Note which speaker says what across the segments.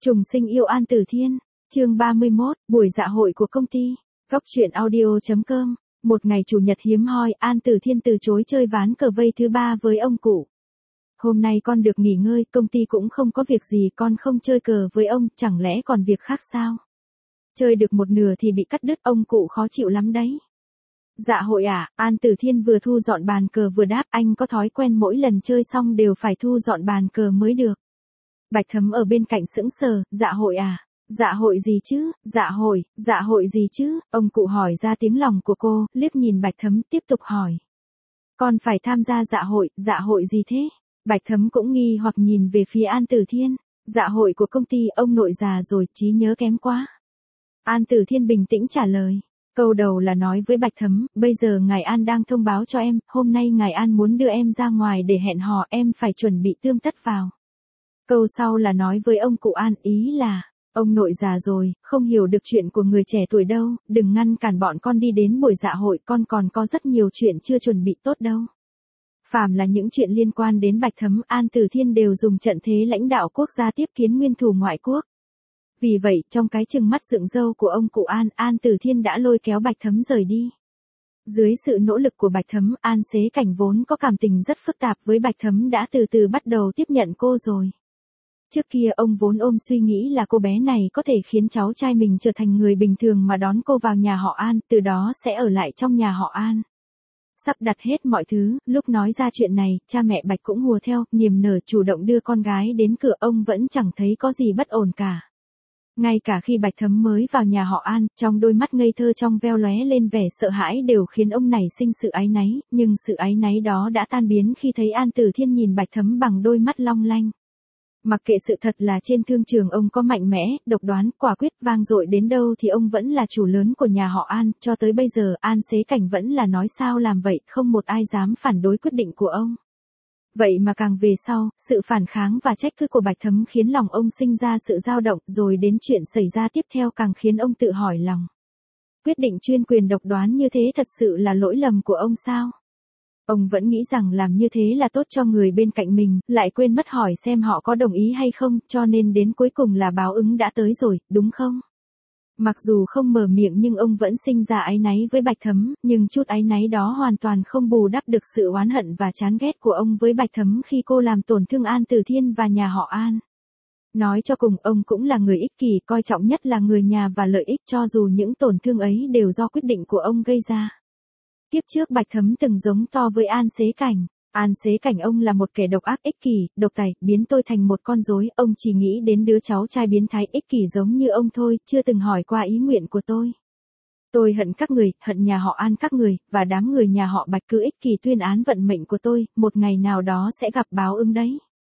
Speaker 1: Trùng sinh yêu An Tử Thiên, chương 31, buổi dạ hội của công ty. Góc truyện audio.com. Một ngày chủ nhật hiếm hoi, An Tử Thiên từ chối chơi ván cờ vây thứ ba với ông cụ. Hôm nay con được nghỉ ngơi, công ty cũng không có việc gì, con không chơi cờ với ông, chẳng lẽ còn việc khác sao? Chơi được một nửa thì bị cắt đứt, ông cụ khó chịu lắm đấy. Dạ hội à? An Tử Thiên vừa thu dọn bàn cờ vừa đáp, anh có thói quen mỗi lần chơi xong đều phải thu dọn bàn cờ mới được. Bạch Thấm ở bên cạnh sững sờ, dạ hội à? Dạ hội gì chứ? Dạ hội gì chứ? Ông cụ hỏi ra tiếng lòng của cô, liếc nhìn Bạch Thấm tiếp tục hỏi. Con phải tham gia dạ hội gì thế? Bạch Thấm cũng nghi hoặc nhìn về phía An Tử Thiên. Dạ hội của công ty, ông nội già rồi, trí nhớ kém quá. An Tử Thiên bình tĩnh trả lời. Câu đầu là nói với Bạch Thấm, bây giờ ngài An đang thông báo cho em, hôm nay ngài An muốn đưa em ra ngoài để hẹn hò, em phải chuẩn bị tươm tất vào. Câu sau là nói với ông cụ An, ý là, ông nội già rồi, không hiểu được chuyện của người trẻ tuổi đâu, đừng ngăn cản bọn con đi đến buổi dạ hội, con còn có rất nhiều chuyện chưa chuẩn bị tốt đâu. Phàm là những chuyện liên quan đến Bạch Thấm, An Tử Thiên đều dùng trận thế lãnh đạo quốc gia tiếp kiến nguyên thủ ngoại quốc. Vì vậy, trong cái chừng mắt dựng râu của ông cụ An, An Tử Thiên đã lôi kéo Bạch Thấm rời đi. Dưới sự nỗ lực của Bạch Thấm, An Xế Cảnh vốn có cảm tình rất phức tạp với Bạch Thấm đã từ từ bắt đầu tiếp nhận cô rồi. Trước kia ông vốn ôm suy nghĩ là cô bé này có thể khiến cháu trai mình trở thành người bình thường mà đón cô vào nhà họ An, từ đó sẽ ở lại trong nhà họ An. Sắp đặt hết mọi thứ, lúc nói ra chuyện này, cha mẹ Bạch cũng hùa theo, niềm nở chủ động đưa con gái đến cửa, ông vẫn chẳng thấy có gì bất ổn cả. Ngay cả khi Bạch Thấm mới vào nhà họ An, trong đôi mắt ngây thơ trong veo lóe lên vẻ sợ hãi đều khiến ông nảy sinh sự áy náy, nhưng sự áy náy đó đã tan biến khi thấy An Tử Thiên nhìn Bạch Thấm bằng đôi mắt long lanh. Mặc kệ sự thật là trên thương trường ông có mạnh mẽ, độc đoán, quả quyết, vang dội đến đâu thì ông vẫn là chủ lớn của nhà họ An, cho tới bây giờ An Xế Cảnh vẫn là nói sao làm vậy, không một ai dám phản đối quyết định của ông. Vậy mà càng về sau, sự phản kháng và trách cứ của Bạch Thấm khiến lòng ông sinh ra sự dao động, rồi đến chuyện xảy ra tiếp theo càng khiến ông tự hỏi lòng. Quyết định chuyên quyền độc đoán như thế thật sự là lỗi lầm của ông sao? Ông vẫn nghĩ rằng làm như thế là tốt cho người bên cạnh mình, lại quên mất hỏi xem họ có đồng ý hay không, cho nên đến cuối cùng là báo ứng đã tới rồi, đúng không? Mặc dù không mở miệng nhưng ông vẫn sinh ra áy náy với Bạch Thấm, nhưng chút áy náy đó hoàn toàn không bù đắp được sự oán hận và chán ghét của ông với Bạch Thấm khi cô làm tổn thương An Tử Thiên và nhà họ An. Nói cho cùng, ông cũng là người ích kỷ, coi trọng nhất là người nhà và lợi ích, cho dù những tổn thương ấy đều do quyết định của ông gây ra. Kiếp trước Bạch Thấm từng giống to với An Xế Cảnh. An Xế Cảnh ông là một kẻ độc ác ích kỷ, độc tài, biến tôi thành một con rối, ông chỉ nghĩ đến đứa cháu trai biến thái ích kỷ giống như ông thôi, chưa từng hỏi qua ý nguyện của tôi. Tôi hận các người, hận nhà họ An các người, và đám người nhà họ Bạch cứ ích kỷ tuyên án vận mệnh của tôi, một ngày nào đó sẽ gặp báo ứng đấy.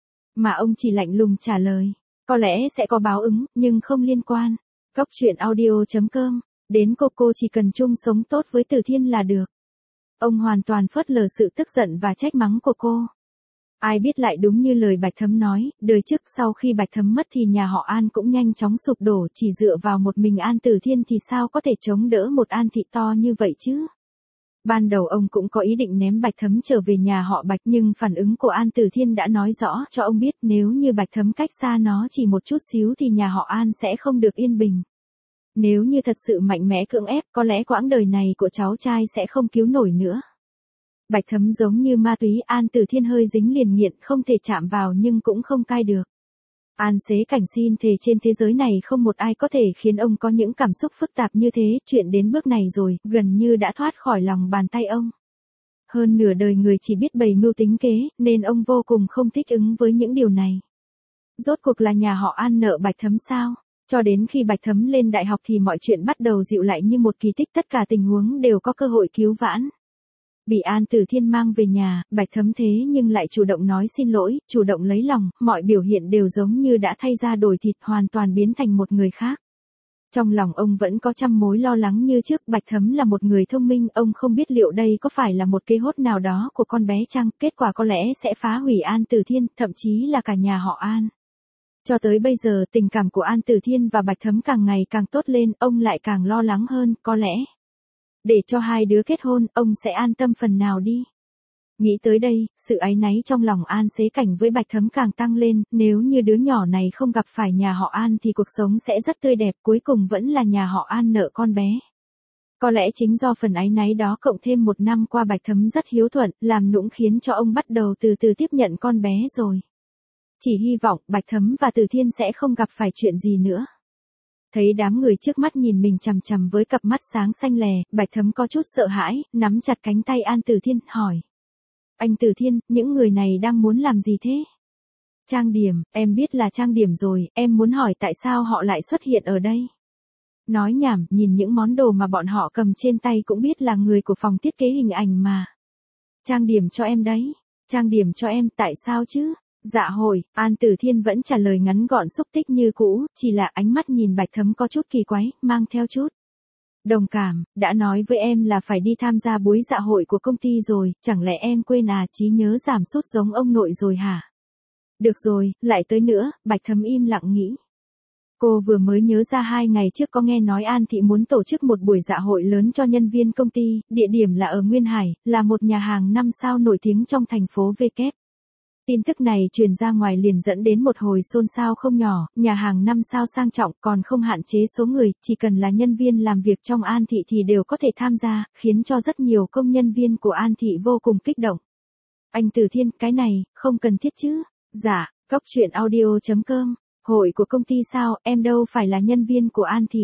Speaker 1: Mà ông chỉ lạnh lùng trả lời, có lẽ sẽ có báo ứng, nhưng không liên quan. Góc truyện audio.com, đến cô chỉ cần chung sống tốt với Tử Thiên là được. Ông hoàn toàn phớt lờ sự tức giận và trách mắng của cô. Ai biết lại đúng như lời Bạch Thấm nói, đời trước sau khi Bạch Thấm mất thì nhà họ An cũng nhanh chóng sụp đổ, chỉ dựa vào một mình An Tử Thiên thì sao có thể chống đỡ một An thị to như vậy chứ? Ban đầu ông cũng có ý định ném Bạch Thấm trở về nhà họ Bạch, nhưng phản ứng của An Tử Thiên đã nói rõ cho ông biết nếu như Bạch Thấm cách xa nó chỉ một chút xíu thì nhà họ An sẽ không được yên bình. Nếu như thật sự mạnh mẽ cưỡng ép, có lẽ quãng đời này của cháu trai sẽ không cứu nổi nữa. Bạch Thấm giống như ma túy, An Tử Thiên hơi dính liền nghiện, không thể chạm vào nhưng cũng không cai được. An Xế Cảnh xin thề trên thế giới này không một ai có thể khiến ông có những cảm xúc phức tạp như thế, chuyện đến bước này rồi, gần như đã thoát khỏi lòng bàn tay ông. Hơn nửa đời người chỉ biết bày mưu tính kế, nên ông vô cùng không thích ứng với những điều này. Rốt cuộc là nhà họ An nợ Bạch Thấm sao? Cho đến khi Bạch Thấm lên đại học thì mọi chuyện bắt đầu dịu lại như một kỳ tích, tất cả tình huống đều có cơ hội cứu vãn. Bị An Tử Thiên mang về nhà, Bạch Thấm thế nhưng lại chủ động nói xin lỗi, chủ động lấy lòng, mọi biểu hiện đều giống như đã thay da đổi thịt, hoàn toàn biến thành một người khác. Trong lòng ông vẫn có trăm mối lo lắng như trước, Bạch Thấm là một người thông minh, ông không biết liệu đây có phải là một kế hốt nào đó của con bé chăng, kết quả có lẽ sẽ phá hủy An Tử Thiên, thậm chí là cả nhà họ An. Cho tới bây giờ tình cảm của An Tử Thiên và Bạch Thấm càng ngày càng tốt lên, ông lại càng lo lắng hơn, có lẽ để cho hai đứa kết hôn, ông sẽ an tâm phần nào đi. Nghĩ tới đây, sự áy náy trong lòng An Xế Cảnh với Bạch Thấm càng tăng lên, nếu như đứa nhỏ này không gặp phải nhà họ An thì cuộc sống sẽ rất tươi đẹp, cuối cùng vẫn là nhà họ An nợ con bé. Có lẽ chính do phần áy náy đó cộng thêm 1 năm qua Bạch Thấm rất hiếu thuận, làm nũng khiến cho ông bắt đầu từ từ tiếp nhận con bé rồi. Chỉ hy vọng Bạch Thấm và Từ Thiên sẽ không gặp phải chuyện gì nữa. Thấy đám người trước mắt nhìn mình chằm chằm với cặp mắt sáng xanh lè, Bạch Thấm có chút sợ hãi, nắm chặt cánh tay An Từ Thiên, hỏi. Anh Từ Thiên, những người này đang muốn làm gì thế? Trang điểm, em biết là trang điểm rồi, em muốn hỏi tại sao họ lại xuất hiện ở đây? Nói nhảm, nhìn những món đồ mà bọn họ cầm trên tay cũng biết là người của phòng thiết kế hình ảnh mà. Trang điểm cho em đấy. Trang điểm cho em, tại sao chứ? Dạ hồi, An Tử Thiên vẫn trả lời ngắn gọn xúc tích như cũ, chỉ là ánh mắt nhìn Bạch Thấm có chút kỳ quái, mang theo chút đồng cảm, đã nói với em là phải đi tham gia buổi dạ hội của công ty rồi, chẳng lẽ em quên à, trí nhớ giảm sút giống ông nội rồi hả? Được rồi, lại tới nữa, Bạch Thấm im lặng nghĩ. Cô vừa mới nhớ ra 2 ngày trước có nghe nói An Thị muốn tổ chức một buổi dạ hội lớn cho nhân viên công ty, địa điểm là ở Nguyên Hải, là một nhà hàng 5 sao nổi tiếng trong thành phố V Kép. Tin tức này truyền ra ngoài liền dẫn đến một hồi xôn xao không nhỏ, nhà hàng 5 sao sang trọng còn không hạn chế số người, chỉ cần là nhân viên làm việc trong An Thị thì đều có thể tham gia, khiến cho rất nhiều công nhân viên của An Thị vô cùng kích động. Anh Từ Thiên, cái này, không cần thiết chứ? Dạ, Góc Truyện Audio.com. Hội của công ty sao, em đâu phải là nhân viên của An Thị.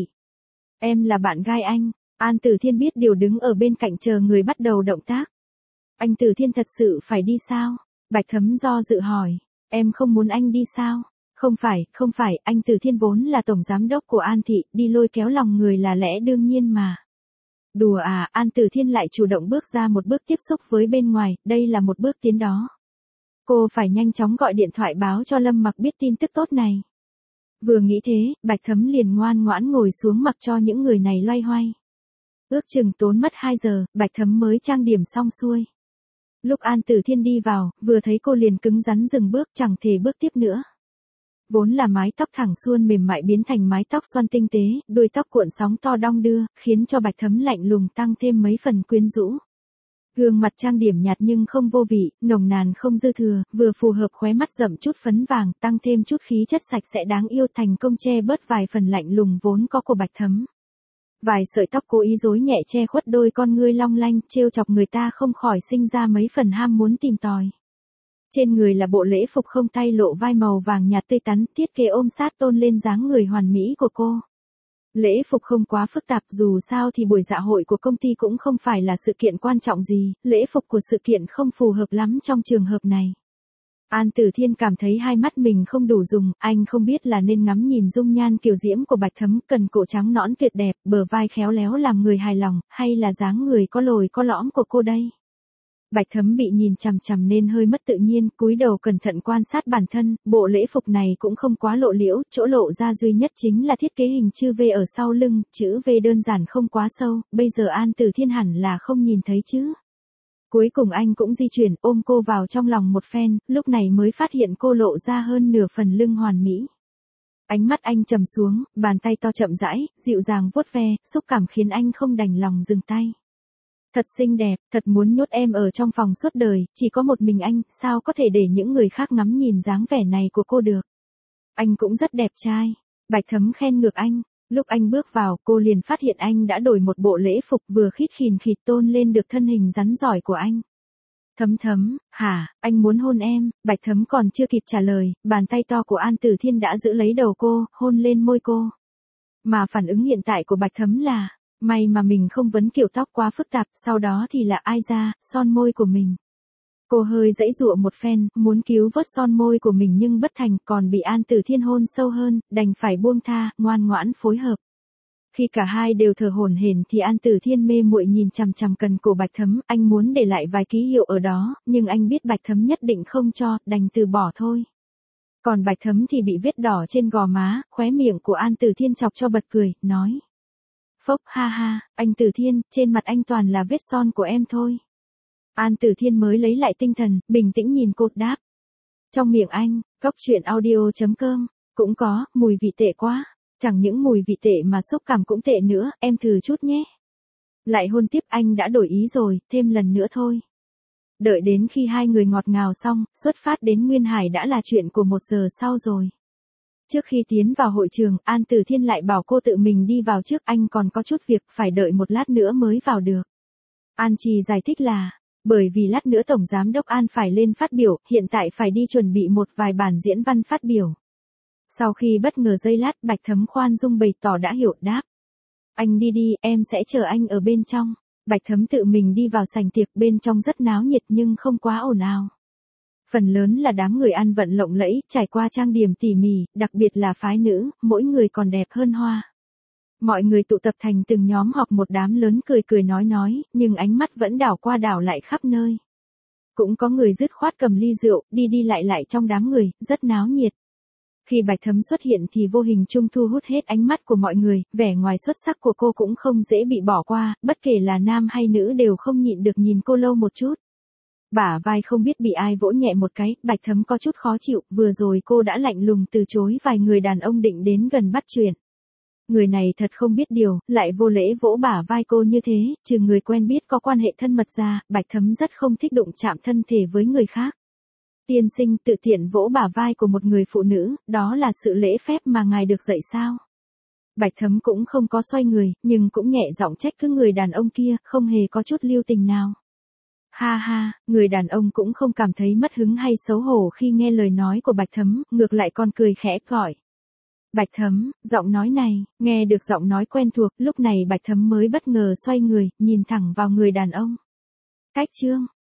Speaker 1: Em là bạn gái anh. An Tử Thiên biết điều đứng ở bên cạnh chờ người bắt đầu động tác. Anh Tử Thiên thật sự phải đi sao? Bạch Thấm do dự hỏi. Em không muốn anh đi sao? Không phải, anh Tử Thiên vốn là tổng giám đốc của An Thị, đi lôi kéo lòng người là lẽ đương nhiên mà. Đùa à, An Tử Thiên lại chủ động bước ra một bước tiếp xúc với bên ngoài, đây là một bước tiến đó. Cô phải nhanh chóng gọi điện thoại báo cho Lâm Mặc biết tin tức tốt này. Vừa nghĩ thế, Bạch Thấm liền ngoan ngoãn ngồi xuống mặc cho những người này loay hoay. Ước chừng tốn mất 2 giờ, Bạch Thấm mới trang điểm xong xuôi. Lúc An Tử Thiên đi vào, vừa thấy cô liền cứng rắn dừng bước, chẳng thể bước tiếp nữa. Vốn là mái tóc thẳng suôn mềm mại biến thành mái tóc xoăn tinh tế, đuôi tóc cuộn sóng to đong đưa, khiến cho Bạch Thấm lạnh lùng tăng thêm mấy phần quyến rũ. Gương mặt trang điểm nhạt nhưng không vô vị, nồng nàn không dư thừa, vừa phù hợp, khóe mắt rậm chút phấn vàng, tăng thêm chút khí chất sạch sẽ đáng yêu, thành công che bớt vài phần lạnh lùng vốn có của Bạch Thấm. Vài sợi tóc cố ý rối nhẹ che khuất đôi con ngươi long lanh, trêu chọc người ta không khỏi sinh ra mấy phần ham muốn tìm tòi. Trên người là bộ lễ phục không tay lộ vai màu vàng nhạt tươi tắn, thiết kế ôm sát tôn lên dáng người hoàn mỹ của cô. Lễ phục không quá phức tạp, dù sao thì buổi dạ hội của công ty cũng không phải là sự kiện quan trọng gì, lễ phục của sự kiện không phù hợp lắm trong trường hợp này. An Tử Thiên cảm thấy hai mắt mình không đủ dùng, anh không biết là nên ngắm nhìn dung nhan kiều diễm của Bạch Thấm, cần cổ trắng nõn tuyệt đẹp, bờ vai khéo léo làm người hài lòng, hay là dáng người có lồi có lõm của cô đây. Bạch Thấm bị nhìn chằm chằm nên hơi mất tự nhiên, cúi đầu cẩn thận quan sát bản thân, bộ lễ phục này cũng không quá lộ liễu, chỗ lộ ra duy nhất chính là thiết kế hình chữ V ở sau lưng, chữ V đơn giản không quá sâu, bây giờ An Tử Thiên hẳn là không nhìn thấy chứ. Cuối cùng anh cũng di chuyển, ôm cô vào trong lòng một phen, lúc này mới phát hiện cô lộ ra hơn nửa phần lưng hoàn mỹ. Ánh mắt anh trầm xuống, bàn tay to chậm rãi, dịu dàng vuốt ve, xúc cảm khiến anh không đành lòng dừng tay. Thật xinh đẹp, thật muốn nhốt em ở trong phòng suốt đời, chỉ có một mình anh, sao có thể để những người khác ngắm nhìn dáng vẻ này của cô được. Anh cũng rất đẹp trai. Bạch Thấm khen ngược anh. Lúc anh bước vào, cô liền phát hiện anh đã đổi một bộ lễ phục vừa khít khìn khịt tôn lên được thân hình rắn giỏi của anh. Thấm, hả, anh muốn hôn em? Bạch Thấm còn chưa kịp trả lời, bàn tay to của An Tử Thiên đã giữ lấy đầu cô, hôn lên môi cô. Mà phản ứng hiện tại của Bạch Thấm là, may mà mình không vấn kiểu tóc quá phức tạp, sau đó thì là ai ra, son môi của mình. Cô hơi giãy giụa một phen, muốn cứu vớt son môi của mình nhưng bất thành, còn bị An Tử Thiên hôn sâu hơn, đành phải buông tha, ngoan ngoãn phối hợp. Khi cả hai đều thở hổn hển thì An Tử Thiên mê muội nhìn chằm chằm cần cổ Bạch Thấm, anh muốn để lại vài ký hiệu ở đó, nhưng anh biết Bạch Thấm nhất định không cho, đành từ bỏ thôi. Còn Bạch Thấm thì bị vết đỏ trên gò má, khóe miệng của An Tử Thiên chọc cho bật cười, nói. Phốc ha ha, anh Tử Thiên, trên mặt anh toàn là vết son của em thôi. An Tử Thiên mới lấy lại tinh thần, bình tĩnh nhìn cô, đáp. Trong miệng anh, Góc Truyện Audio.com, cũng có, mùi vị tệ quá. Chẳng những mùi vị tệ mà xúc cảm cũng tệ nữa, em thử chút nhé. Lại hôn tiếp, anh đã đổi ý rồi, thêm lần nữa thôi. Đợi đến khi hai người ngọt ngào xong, xuất phát đến Nguyên Hải đã là chuyện của 1 giờ sau rồi. Trước khi tiến vào hội trường, An Tử Thiên lại bảo cô tự mình đi vào trước, anh còn có chút việc, phải đợi một lát nữa mới vào được. An Trì giải thích là, bởi vì lát nữa Tổng Giám đốc An phải lên phát biểu, hiện tại phải đi chuẩn bị một vài bản diễn văn phát biểu. Sau khi bất ngờ giây lát, Bạch Thấm khoan dung bày tỏ đã hiểu, đáp. Anh đi đi, em sẽ chờ anh ở bên trong. Bạch Thấm tự mình đi vào sảnh tiệc, bên trong rất náo nhiệt nhưng không quá ồn ào. Phần lớn là đám người ăn vận lộng lẫy, trải qua trang điểm tỉ mỉ, đặc biệt là phái nữ, mỗi người còn đẹp hơn hoa. Mọi người tụ tập thành từng nhóm họp, một đám lớn cười cười nói, nhưng ánh mắt vẫn đảo qua đảo lại khắp nơi. Cũng có người dứt khoát cầm ly rượu, đi lại trong đám người, rất náo nhiệt. Khi Bạch Thấm xuất hiện thì vô hình chung thu hút hết ánh mắt của mọi người, vẻ ngoài xuất sắc của cô cũng không dễ bị bỏ qua, bất kể là nam hay nữ đều không nhịn được nhìn cô lâu một chút. Bả vai không biết bị ai vỗ nhẹ một cái, Bạch Thấm có chút khó chịu, vừa rồi cô đã lạnh lùng từ chối vài người đàn ông định đến gần bắt chuyện. Người này thật không biết điều, lại vô lễ vỗ bả vai cô như thế, trừ người quen biết có quan hệ thân mật ra, Bạch Thấm rất không thích đụng chạm thân thể với người khác. Tiên sinh, tự tiện vỗ bả vai của một người phụ nữ, đó là sự lễ phép mà ngài được dạy sao? Bạch Thấm cũng không có xoay người, nhưng cũng nhẹ giọng trách cứ người đàn ông kia, không hề có chút lưu tình nào. Ha ha, người đàn ông cũng không cảm thấy mất hứng hay xấu hổ khi nghe lời nói của Bạch Thấm, ngược lại còn cười khẽ gọi. Bạch Thấm, giọng nói này, nghe được giọng nói quen thuộc, lúc này Bạch Thấm mới bất ngờ xoay người, nhìn thẳng vào người đàn ông. Cách chương